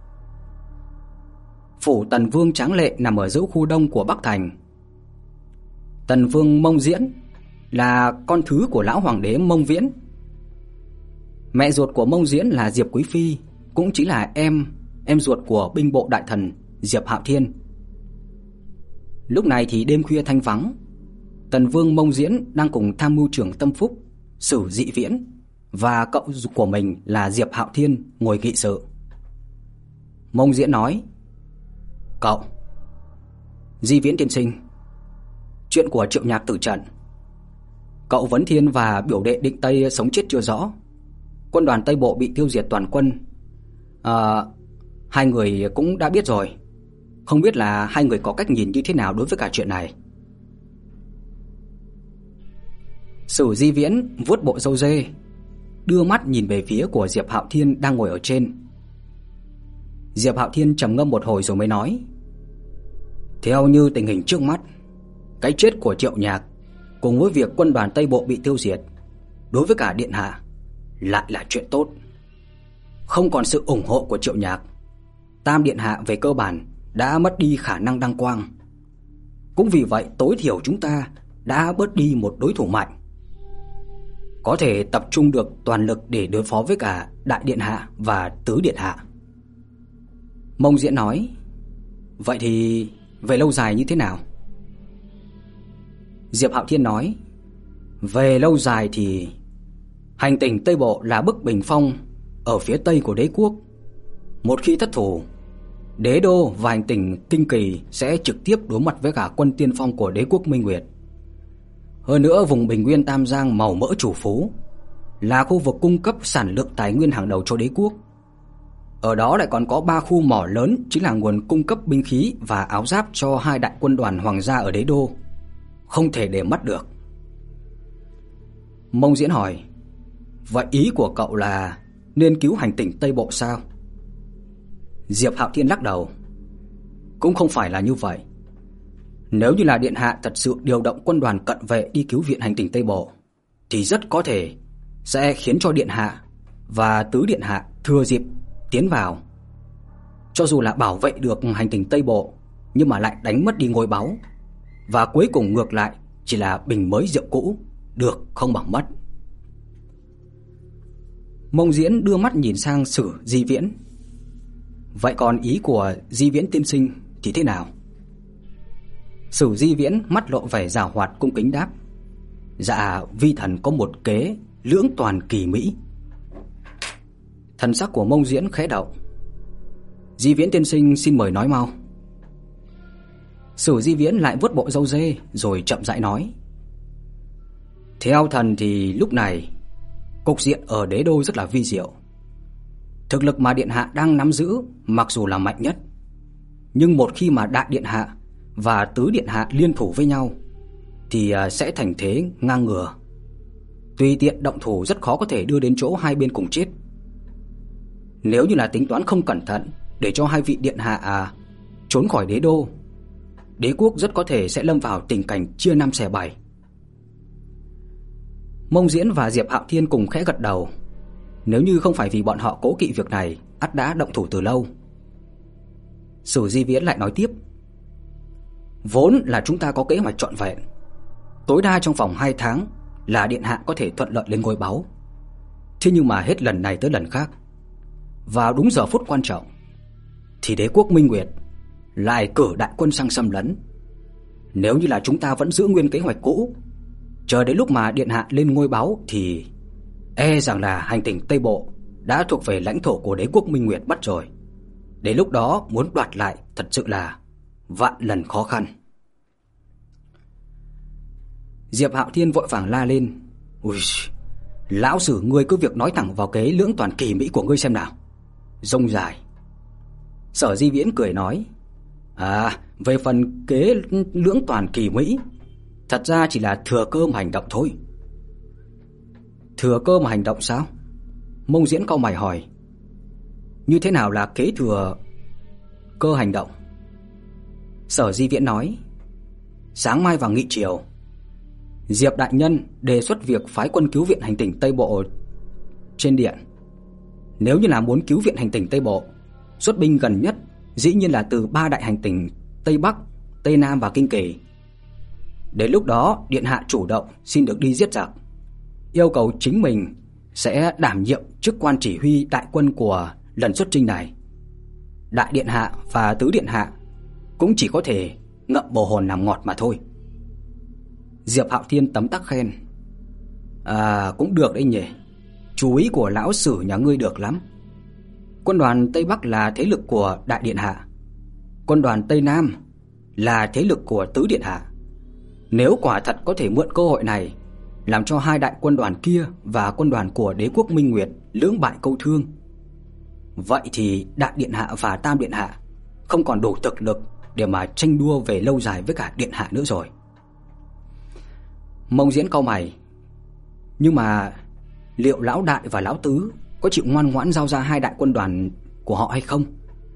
Phủ Tần Vương tráng lệ nằm ở giữa khu đông của Bắc thành. Tần Vương Mông Diễn là con thứ của lão hoàng đế Mông Viễn. Mẹ ruột của Mông Diễn là Diệp Quý Phi, cũng chính là em em ruột của binh bộ đại thần Diệp Hạo Thiên. Lúc này thì đêm khuya thanh vắng, Tần Vương Mông Diễn đang cùng tham mưu trưởng Tâm Phúc, Sử Dị Viễn và cậu của mình là Diệp Hạo Thiên ngồi nghị sự. Mông Diễn nói: "Cậu, Di Viễn tiên sinh, chuyện của Triệu Nhạc tử trận, cậu Vấn Thiên và biểu đệ Định Tây sống chết chưa rõ. Quân đoàn Tây Bộ bị tiêu diệt toàn quân. À, hai người cũng đã biết rồi. Không biết là hai người có cách nhìn như thế nào đối với cả chuyện này?" Sử Di Viễn vuốt bộ râu dê, đưa mắt nhìn về phía của Diệp Hạo Thiên đang ngồi ở trên. Diệp Hạo Thiên trầm ngâm một hồi rồi mới nói: "Theo như tình hình trước mắt, cái chết của Triệu Nhạc cùng với việc quân đoàn Tây Bộ bị tiêu diệt, đối với cả điện hạ lại là chuyện tốt. Không còn sự ủng hộ của Triệu Nhạc, Tam điện hạ về cơ bản đã mất đi khả năng đăng quang. Cũng vì vậy tối thiểu chúng ta đã bớt đi một đối thủ mạnh, có thể tập trung được toàn lực để đối phó với cả Đại điện hạ và Tứ điện hạ." Mông Diễn nói: "Vậy thì về lâu dài như thế nào?" Diệp Hạo Thiên nói: "Về lâu dài thì hành tỉnh Tây Bộ là bức bình phong ở phía tây của đế quốc. Một khi thất thủ, đế đô và hành tỉnh Kinh Kỳ sẽ trực tiếp đối mặt với cả quân tiên phong của đế quốc Minh Nguyệt. Hơn nữa, vùng Bình Nguyên Tam Giang màu mỡ chủ phú, là khu vực cung cấp sản lượng tài nguyên hàng đầu cho đế quốc. Ở đó lại còn có ba khu mỏ lớn, chính là nguồn cung cấp binh khí và áo giáp cho hai đại quân đoàn hoàng gia ở đế đô, không thể để mất được." Mông Diễn hỏi: "Vậy ý của cậu là nên cứu hành tỉnh Tây Bộ sao?" Diệp Hạo Thiên lắc đầu: "Cũng không phải là như vậy. Nếu như là điện hạ thật sự điều động quân đoàn cận vệ đi cứu viện hành tỉnh Tây Bộ, thì rất có thể sẽ khiến cho điện hạ và Tứ điện hạ thừa dịp tiến vào. Cho dù là bảo vệ được hành tỉnh Tây Bộ, nhưng mà lại đánh mất đi ngôi báu, và cuối cùng ngược lại chỉ là bình mới rượu cũ, được không bằng mất." Mông Diễn đưa mắt nhìn sang Sử Di Viễn: "Vậy còn ý của Di Viễn tiên sinh thì thế nào?" Sử Di Viễn mắt lộ vẻ giảo hoạt cung kính đáp: "Dạ, vi thần có một kế lưỡng toàn kỳ mỹ." Thần sắc của Mông Diễn khẽ động: "Di Viễn tiên sinh xin mời nói mau." Sử Di Viễn lại vuốt bộ râu dê rồi chậm rãi nói: "Theo thần thì lúc này cục diện ở đế đô rất là vi diệu. Thực lực mà điện hạ đang nắm giữ mặc dù là mạnh nhất, nhưng một khi mà Đại điện hạ và Tứ điện hạ liên thủ với nhau thì sẽ thành thế ngang ngửa. Tùy tiện động thủ rất khó có thể đưa đến chỗ hai bên cùng chết. Nếu như là tính toán không cẩn thận để cho hai vị điện hạ à, trốn khỏi đế đô, đế quốc rất có thể sẽ lâm vào tình cảnh chia năm xẻ bảy, Mông Diễn và Diệp Hạo Thiên cùng khẽ gật đầu. Nếu như không phải vì bọn họ cố kỵ việc này, ắt đã động thủ từ lâu. Sử Di Viễn lại nói tiếp: Vốn là chúng ta có kế hoạch trọn vẹn, tối đa trong vòng hai tháng là điện hạ có thể thuận lợi lên ngôi báu. Thế nhưng mà hết lần này tới lần khác, vào đúng giờ phút quan trọng thì đế quốc Minh Nguyệt lại cử đại quân sang xâm lấn. Nếu như là chúng ta vẫn giữ nguyên kế hoạch cũ, chờ đến lúc mà điện hạ lên ngôi báu thì e rằng là hành tinh Tây Bộ đã thuộc về lãnh thổ của đế quốc Minh Nguyệt mất rồi. Đến lúc đó muốn đoạt lại thật sự là vạn lần khó khăn. Diệp Hạo Thiên vội vàng la lên: Ui, lão Sử, ngươi cứ việc nói thẳng vào kế lưỡng toàn kỳ mỹ của ngươi xem nào. Rông dài. Sở Di Viễn cười nói: À, về phần kế lưỡng toàn kỳ mỹ, thật ra chỉ là thừa cơ mà hành động thôi. Thừa cơ mà hành động sao? Mông Diễn cau mày hỏi: Như thế nào là kế thừa cơ hành động? Sở Di Viễn nói: Sáng mai vào nghị triều, Diệp đại nhân đề xuất việc phái quân cứu viện hành tinh Tây Bộ trên điện. Nếu như là muốn cứu viện hành tinh Tây Bộ, xuất binh gần nhất dĩ nhiên là từ ba đại hành tinh Tây Bắc, Tây Nam và Kinh Kỳ. Đến lúc đó điện hạ chủ động xin được đi giết giặc, yêu cầu chính mình sẽ đảm nhiệm chức quan chỉ huy đại quân của lần xuất chinh này. Đại điện hạ và tứ điện hạ cũng chỉ có thể ngậm bồ hòn làm ngọt mà thôi. Diệp Hạo Thiên tấm tắc khen: À, cũng được đấy nhỉ. Chú ý của lão Sử nhà ngươi được lắm. Quân đoàn Tây Bắc là thế lực của đại điện hạ, quân đoàn Tây Nam là thế lực của tứ điện hạ. Nếu quả thật có thể mượn cơ hội này làm cho hai đại quân đoàn kia và quân đoàn của đế quốc Minh Nguyệt lưỡng bại câu thương, vậy thì đại điện hạ và tam điện hạ không còn đủ thực lực để mà tranh đua về lâu dài với cả điện hạ nữa rồi. Mông Diễn cau mày: Nhưng mà liệu lão đại và lão tứ có chịu ngoan ngoãn giao ra hai đại quân đoàn của họ hay không?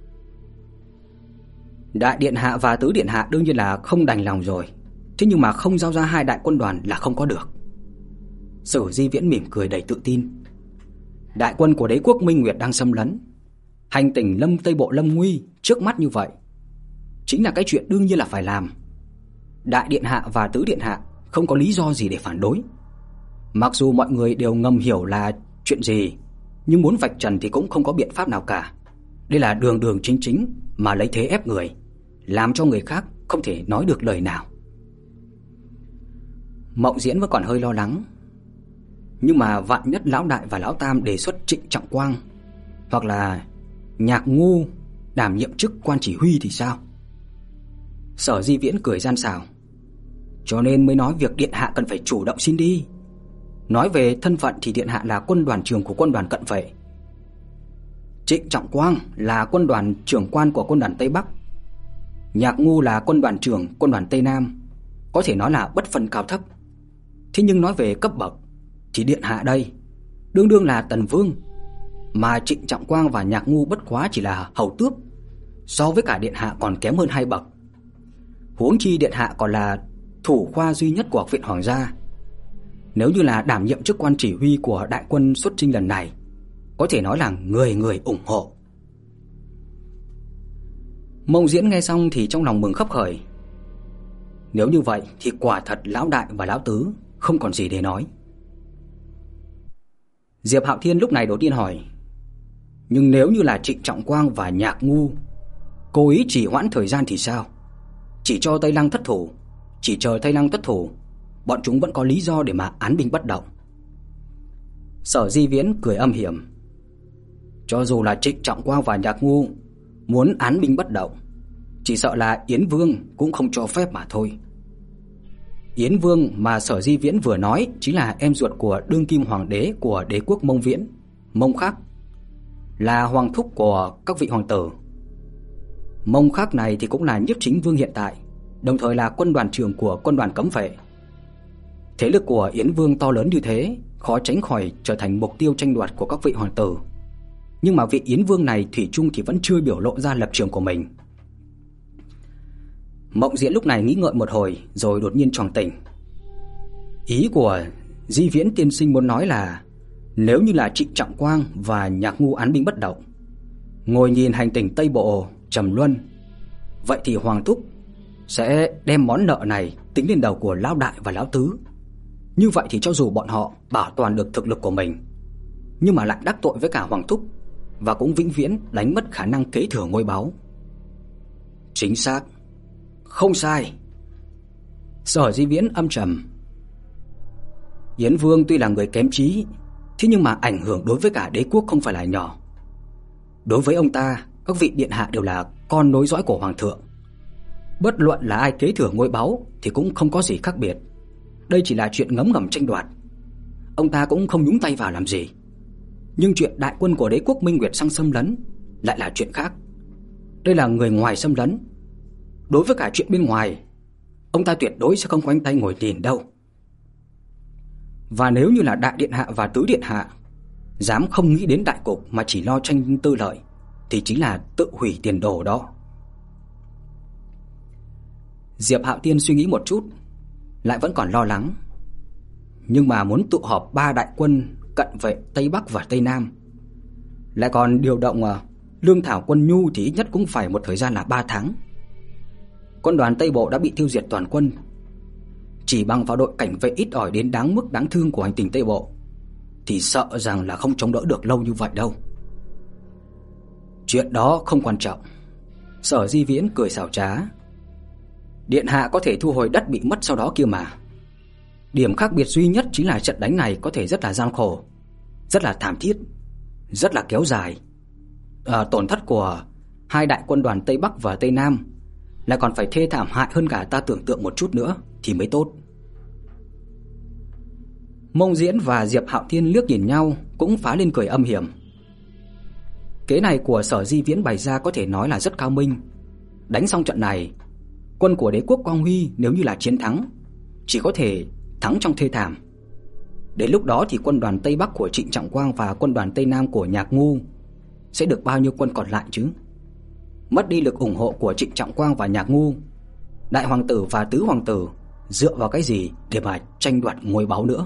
Đại điện hạ và tứ điện hạ đương nhiên là không đành lòng rồi, thế nhưng mà không giao ra hai đại quân đoàn là không có được. Sử Di Viễn mỉm cười đầy tự tin: Đại quân của đế quốc Minh Nguyệt đang xâm lấn hành tinh Lâm Tây Bộ lâm nguy trước mắt như vậy, chính là cái chuyện đương nhiên là phải làm. Đại điện hạ và tứ điện hạ không có lý do gì để phản đối. Mặc dù mọi người đều ngầm hiểu là chuyện gì, nhưng muốn vạch trần thì cũng không có biện pháp nào cả. Đây là đường đường chính chính mà lấy thế ép người, làm cho người khác không thể nói được lời nào. Mộng Diễn vẫn còn hơi lo lắng: Nhưng mà vạn nhất lão đại và lão tam đề xuất Trịnh Trọng Quang hoặc là Nhạc Ngu đảm nhiệm chức quan chỉ huy thì sao? Sở Di Viễn cười gian xảo: Cho nên mới nói việc điện hạ cần phải chủ động xin đi. Nói về thân phận thì điện hạ là quân đoàn trưởng của quân đoàn cận vệ, Trịnh Trọng Quang là quân đoàn trưởng quan của quân đoàn Tây Bắc, Nhạc Ngu là quân đoàn trưởng quân đoàn Tây Nam, có thể nói là bất phân cao thấp. Thế nhưng nói về cấp bậc thì điện hạ đây đương đương là tần vương, mà Trịnh Trọng Quang và Nhạc Ngu bất quá chỉ là hầu tước, so với cả điện hạ còn kém hơn hai bậc. Huống chi điện hạ còn là thủ khoa duy nhất của Học viện Hoàng gia. Nếu như là đảm nhiệm chức quan chỉ huy của đại quân xuất chinh lần này, có thể nói là người người ủng hộ. Mông Diễn nghe xong thì trong lòng mừng khấp khởi. Nếu như vậy thì quả thật lão đại và lão tứ không còn gì để nói. Diệp Hạo Thiên lúc này đột nhiên hỏi: Nhưng nếu như là Trịnh Trọng Quang và Nhạc Ngu cố ý trì hoãn thời gian thì sao? Chỉ cho Tây Lăng thất thủ, chỉ chờ Tây Lăng thất thủ, bọn chúng vẫn có lý do để mà án binh bất động. Sở Di Viễn cười âm hiểm: Cho dù là Trịnh Trọng Quang và Nhạc Ngu muốn án binh bất động, chỉ sợ là Yến Vương cũng không cho phép mà thôi. Yến Vương mà Sở Di Viễn vừa nói chính là em ruột của đương kim hoàng đế của đế quốc Mông Viễn, Mông Khắc, là hoàng thúc của các vị hoàng tử. Mông Khắc này thì cũng là nhiếp chính vương hiện tại, đồng thời là quân đoàn trưởng của quân đoàn cấm vệ. Thế lực của Yến Vương to lớn như thế, khó tránh khỏi trở thành mục tiêu tranh đoạt của các vị hoàng tử. Nhưng mà vị Yến Vương này thủy chung thì vẫn chưa biểu lộ ra lập trường của mình. Mộng Diễn lúc này nghĩ ngợi một hồi rồi đột nhiên choàng tỉnh. Ý của Di Viễn tiên sinh muốn nói là nếu như là Trịnh Trọng Quang và Nhạc Ngu án binh bất động, ngồi nhìn hành tình Tây Bộ trầm luân, vậy thì Hoàng thúc sẽ đem món nợ này tính lên đầu của lão đại và lão tứ. Như vậy thì cho dù bọn họ bảo toàn được thực lực của mình, nhưng mà lại đắc tội với cả Hoàng thúc, và cũng vĩnh viễn đánh mất khả năng kế thừa ngôi báu. Chính xác, không sai. Sở Di Viễn âm trầm. Yến Vương tuy là người kém trí, thế nhưng mà ảnh hưởng đối với cả đế quốc không phải là nhỏ. Đối với ông ta, các vị điện hạ đều là con nối dõi của hoàng thượng. Bất luận là ai kế thừa ngôi báu thì cũng không có gì khác biệt. Đây chỉ là chuyện ngấm ngầm tranh đoạt, ông ta cũng không nhúng tay vào làm gì. Nhưng chuyện đại quân của đế quốc Minh Nguyệt sang xâm lấn lại là chuyện khác. Đây là người ngoài xâm lấn. Đối với cả chuyện bên ngoài, ông ta tuyệt đối sẽ không khoanh tay ngồi nhìn đâu. Và nếu như là đại điện hạ và tứ điện hạ dám không nghĩ đến đại cục mà chỉ lo tranh tư lợi, thì chính là tự hủy tiền đồ đó. Diệp Hạo Tiên suy nghĩ một chút, lại vẫn còn lo lắng. Nhưng mà muốn tụ họp ba đại quân cận vệ Tây Bắc và Tây Nam, lại còn điều động lương thảo quân nhu, thì ít nhất cũng phải một thời gian là ba tháng. Quân đoàn Tây Bộ đã bị tiêu diệt toàn quân. Chỉ bằng vào đội cảnh vệ ít ỏi đến đáng mức đáng thương của hành tinh Tây Bộ thì sợ rằng là không chống đỡ được lâu như vậy đâu. Chuyện đó không quan trọng. Sở Di Viễn cười xảo trá. Điện hạ có thể thu hồi đất bị mất sau đó kia mà. Điểm khác biệt duy nhất chính là trận đánh này có thể rất là gian khổ, rất là thảm thiết, rất là kéo dài. à, Tổn thất của hai đại quân đoàn Tây Bắc và Tây Nam lại còn phải thê thảm hại hơn cả ta tưởng tượng một chút nữa thì mới tốt. Mông Diễn và Diệp Hạo Thiên liếc nhìn nhau, cũng phá lên cười âm hiểm. Kế này của Sở Di Viễn bày ra có thể nói là rất cao minh. Đánh xong trận này, quân của đế quốc Quang Huy nếu như là chiến thắng, chỉ có thể thắng trong thê thảm. Đến lúc đó thì quân đoàn Tây Bắc của Trịnh Trọng Quang và quân đoàn Tây Nam của Nhạc Ngu sẽ được bao nhiêu quân còn lại chứ? Mất đi lực ủng hộ của Trịnh Trọng Quang và Nhạc Ngu, đại hoàng tử và tứ hoàng tử dựa vào cái gì để mà tranh đoạt ngôi báu nữa?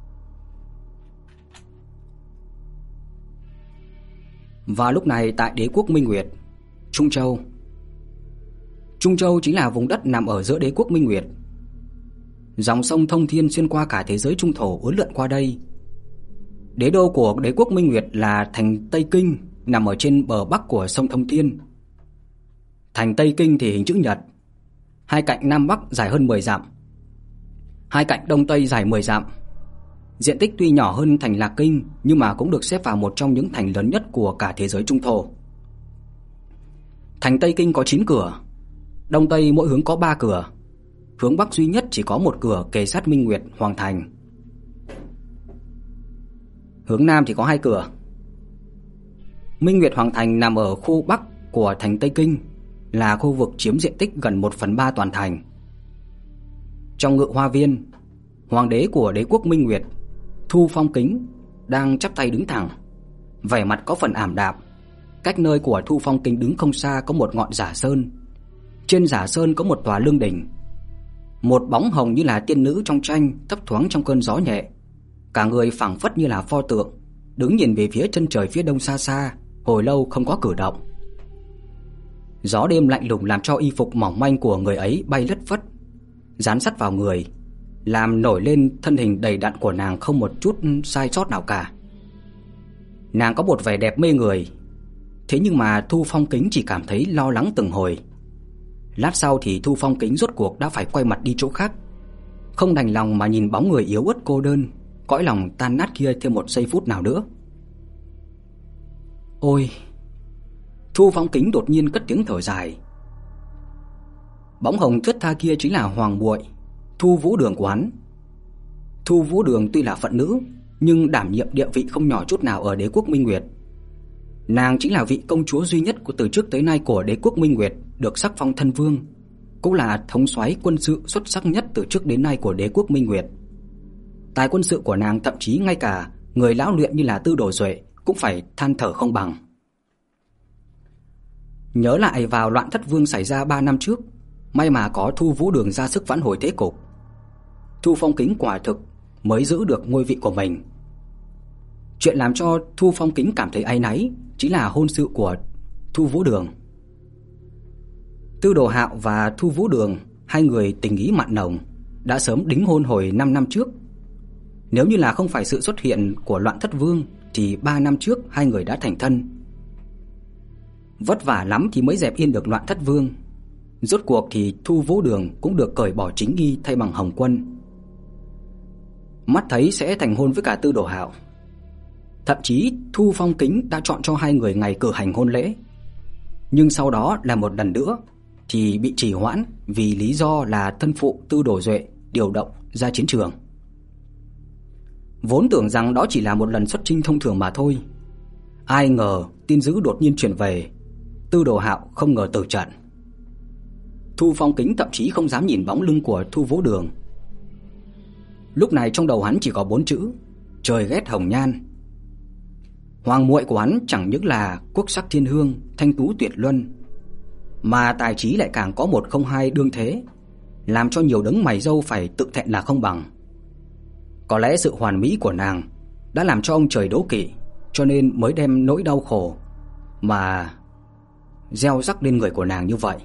Và lúc này tại đế quốc Minh Nguyệt, Trung Châu. Trung Châu chính là vùng đất nằm ở giữa đế quốc Minh Nguyệt. Dòng sông thông thiên xuyên qua cả thế giới trung thổ uốn lượn qua đây. Đế đô của đế quốc Minh Nguyệt là thành Tây Kinh, nằm ở trên bờ bắc của sông Thông Thiên. Thành Tây Kinh thì hình chữ nhật, hai cạnh nam bắc dài hơn mười dặm, hai cạnh đông tây dài mười dặm. Diện tích tuy nhỏ hơn thành Lạc Kinh, nhưng mà cũng được xếp vào một trong những thành lớn nhất của cả thế giới trung thổ. Thành Tây Kinh có chín cửa, đông tây mỗi hướng có ba cửa, hướng bắc duy nhất chỉ có một cửa kề sát Minh Nguyệt Hoàng thành. Hướng nam thì có hai cửa. Minh Nguyệt Hoàng thành nằm ở khu bắc của thành Tây Kinh, là khu vực chiếm diện tích gần một phần ba toàn thành. Trong ngự hoa viên, hoàng đế của đế quốc Minh Nguyệt, Thu Phong Kính, đang chắp tay đứng thẳng, vẻ mặt có phần ảm đạm. Cách nơi của Thu Phong Kính đứng không xa có một ngọn giả sơn. Trên giả sơn có một tòa lương đình. Một bóng hồng như là tiên nữ trong tranh thấp thoáng trong cơn gió nhẹ. Cả người phảng phất như là pho tượng, đứng nhìn về phía chân trời phía đông xa xa, hồi lâu không có cử động. Gió đêm lạnh lùng làm cho y phục mỏng manh của người ấy bay lất phất, dán sát vào người, làm nổi lên thân hình đầy đặn của nàng không một chút sai sót nào cả. Nàng có một vẻ đẹp mê người. Thế nhưng mà Thu Phong Kính chỉ cảm thấy lo lắng từng hồi. Lát sau thì Thu Phong Kính rốt cuộc đã phải quay mặt đi chỗ khác, không đành lòng mà nhìn bóng người yếu ớt cô đơn, cõi lòng tan nát kia thêm một giây phút nào nữa. Ôi! Thu Phong Kính đột nhiên cất tiếng thở dài. Bóng hồng thướt tha kia chính là hoàng muội Thu Vũ Đường của hắn. Thu Vũ Đường tuy là phận nữ, nhưng đảm nhiệm địa vị không nhỏ chút nào ở đế quốc Minh Nguyệt. Nàng chính là vị công chúa duy nhất của từ trước tới nay của đế quốc Minh Nguyệt được sắc phong thân vương, cũng là thống soái quân sự xuất sắc nhất từ trước đến nay của đế quốc Minh Nguyệt. Tài quân sự của nàng thậm chí ngay cả người lão luyện như là Tư Đồ Duệ cũng phải than thở không bằng. Nhớ lại vào loạn thất vương xảy ra ba năm trước, may mà có Thu Vũ Đường ra sức vãn hồi thế cục. Thu Phong Kính quả thực mới giữ được ngôi vị của mình. Chuyện làm cho Thu Phong Kính cảm thấy áy náy chính là hôn sự của Thu Vũ Đường. Tư Đồ Hạo và Thu Vũ Đường, hai người tình ý mặn nồng, đã sớm đính hôn hồi năm năm trước. Nếu như là không phải sự xuất hiện của Loạn Thất Vương thì ba năm trước hai người đã thành thân. Vất vả lắm thì mới dẹp yên được Loạn Thất Vương. Rốt cuộc thì Thu Vũ Đường cũng được cởi bỏ chính nghi thay bằng Hồng Quân. Mắt thấy sẽ thành hôn với cả Tư Đồ Hạo. Thậm chí Thu Phong Kính đã chọn cho hai người ngày cử hành hôn lễ. Nhưng sau đó là một lần nữa thì bị trì hoãn vì lý do là thân phụ Tư Đồ Duệ điều động ra chiến trường. Vốn tưởng rằng đó chỉ là một lần xuất chinh thông thường mà thôi. Ai ngờ tin dữ đột nhiên truyền về, Tư Đồ Hạo không ngờ từ trận. Thu Phong Kính thậm chí không dám nhìn bóng lưng của Thu Vũ Đường. Lúc này trong đầu hắn chỉ có bốn chữ: trời ghét hồng nhan. Hoàng muội của hắn chẳng những là quốc sắc thiên hương, thanh tú tuyệt luân, mà tài trí lại càng có một không hai đương thế, làm cho nhiều đấng mày râu phải tự thẹn là không bằng. Có lẽ sự hoàn mỹ của nàng đã làm cho ông trời đố kỵ, cho nên mới đem nỗi đau khổ mà gieo rắc lên người của nàng như vậy.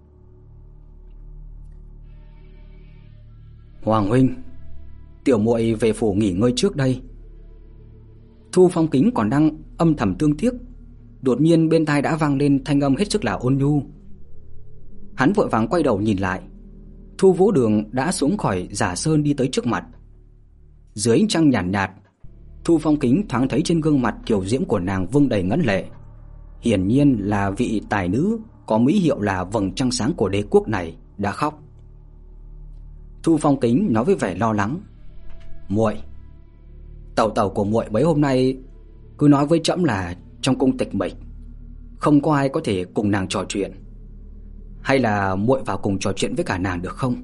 Hoàng huynh, tiểu muội về phủ nghỉ ngơi trước đây. Thu Phong Kính còn đang âm thầm tương tiếc, đột nhiên bên tai đã vang lên thanh âm hết sức là ôn nhu. Hắn vội vàng quay đầu nhìn lại. Thu Vũ Đường đã xuống khỏi giả sơn đi tới trước mặt. Dưới ánh trăng nhàn nhạt, nhạt, Thu Phong Kính thoáng thấy trên gương mặt kiều diễm của nàng vương đầy ngấn lệ. Hiển nhiên là vị tài nữ có mỹ hiệu là vầng trăng sáng của đế quốc này đã khóc. Thu Phong Kính nói với vẻ lo lắng: "Muội, tẩu tẩu của muội mấy hôm nay cứ nói với trẫm là trong cung tịch mịch, không có ai có thể cùng nàng trò chuyện. Hay là muội vào cùng trò chuyện với cả nàng được không?"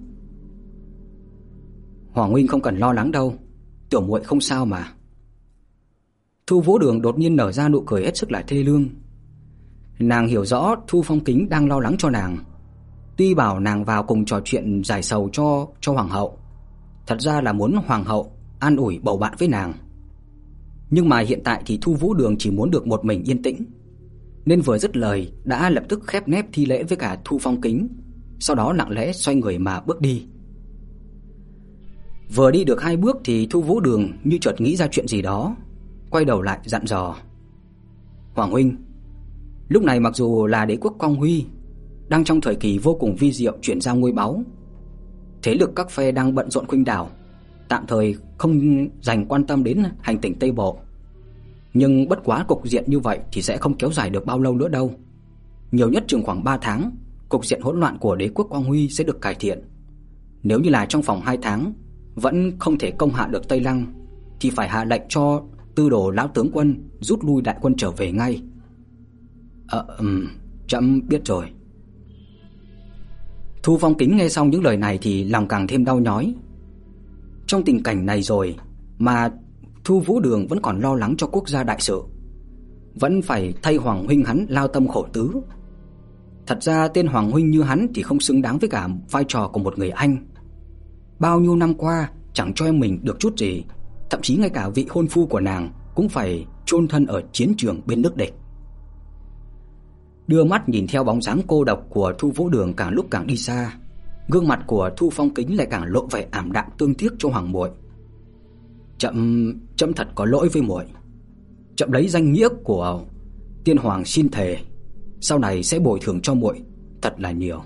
"Hoàng huynh không cần lo lắng đâu, tiểu muội không sao mà." Thu Vũ Đường đột nhiên nở ra nụ cười hết sức là thê lương. Nàng hiểu rõ Thu Phong Kính đang lo lắng cho nàng. Tuy bảo nàng vào cùng trò chuyện giải sầu cho cho hoàng hậu, thật ra là muốn hoàng hậu an ủi bầu bạn với nàng. Nhưng mà hiện tại thì Thu Vũ Đường chỉ muốn được một mình yên tĩnh, nên vừa dứt lời đã lập tức khép nép thi lễ với cả Thu Phong Kính, sau đó lặng lẽ xoay người mà bước đi. Vừa đi được hai bước thì Thu Vũ Đường như chợt nghĩ ra chuyện gì đó, quay đầu lại dặn dò: "Hoàng huynh, lúc này mặc dù là đế quốc Quang Huy đang trong thời kỳ vô cùng vi diệu chuyển giao ngôi báu, thế lực các phe đang bận rộn khuynh đảo, tạm thời không dành quan tâm đến hành tinh Tây Bộ. Nhưng bất quá cục diện như vậy thì sẽ không kéo dài được bao lâu nữa đâu. Nhiều nhất chừng khoảng ba tháng, cục diện hỗn loạn của đế quốc Quang Huy sẽ được cải thiện. Nếu như là trong vòng hai tháng vẫn không thể công hạ được Tây Lăng, thì phải hạ lệnh cho Tư Đồ lão tướng quân rút lui đại quân trở về ngay." Ờ, ừm, trẫm biết rồi." Thu Phong Kính nghe xong những lời này thì lòng càng thêm đau nhói. Trong tình cảnh này rồi mà Thu Vũ Đường vẫn còn lo lắng cho quốc gia đại sự, vẫn phải thay hoàng huynh hắn lao tâm khổ tứ. Thật ra tên hoàng huynh như hắn thì không xứng đáng với cả vai trò của một người anh. Bao nhiêu năm qua chẳng cho em mình được chút gì, thậm chí ngay cả vị hôn phu của nàng cũng phải chôn thân ở chiến trường bên nước địch. Đưa mắt nhìn theo bóng dáng cô độc của Thu Vũ Đường càng lúc càng đi xa, gương mặt của Thu Phong Kính lại càng lộ vẻ ảm đạm tương tiếc cho hoàng muội. Chậm, chậm thật có lỗi với muội. Chậm lấy danh nghĩa của tiên hoàng xin thề, sau này sẽ bồi thường cho muội thật là nhiều."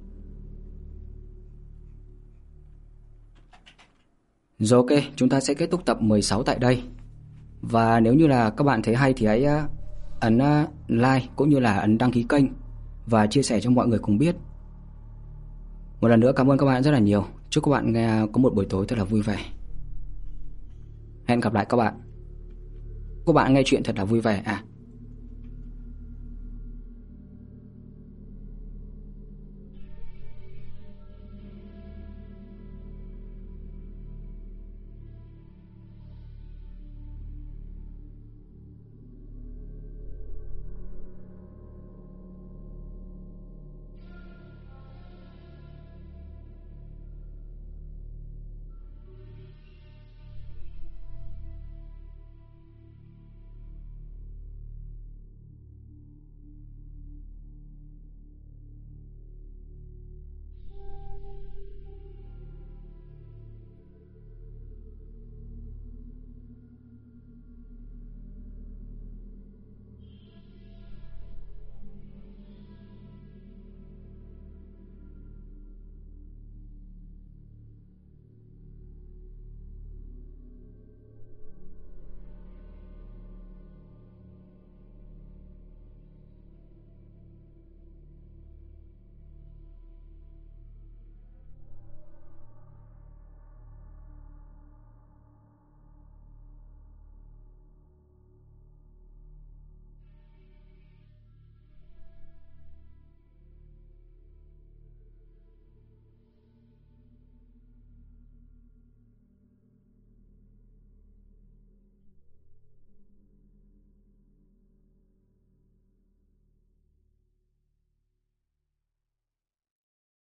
Rồi, ok, chúng ta sẽ kết thúc tập mười sáu tại đây. Và nếu như là các bạn thấy hay thì hãy ấn like cũng như là ấn đăng ký kênh và chia sẻ cho mọi người cùng biết. Một lần nữa cảm ơn các bạn rất là nhiều. Chúc các bạn nghe có một buổi tối thật là vui vẻ. Hẹn gặp lại các bạn. Các bạn nghe chuyện thật là vui vẻ à.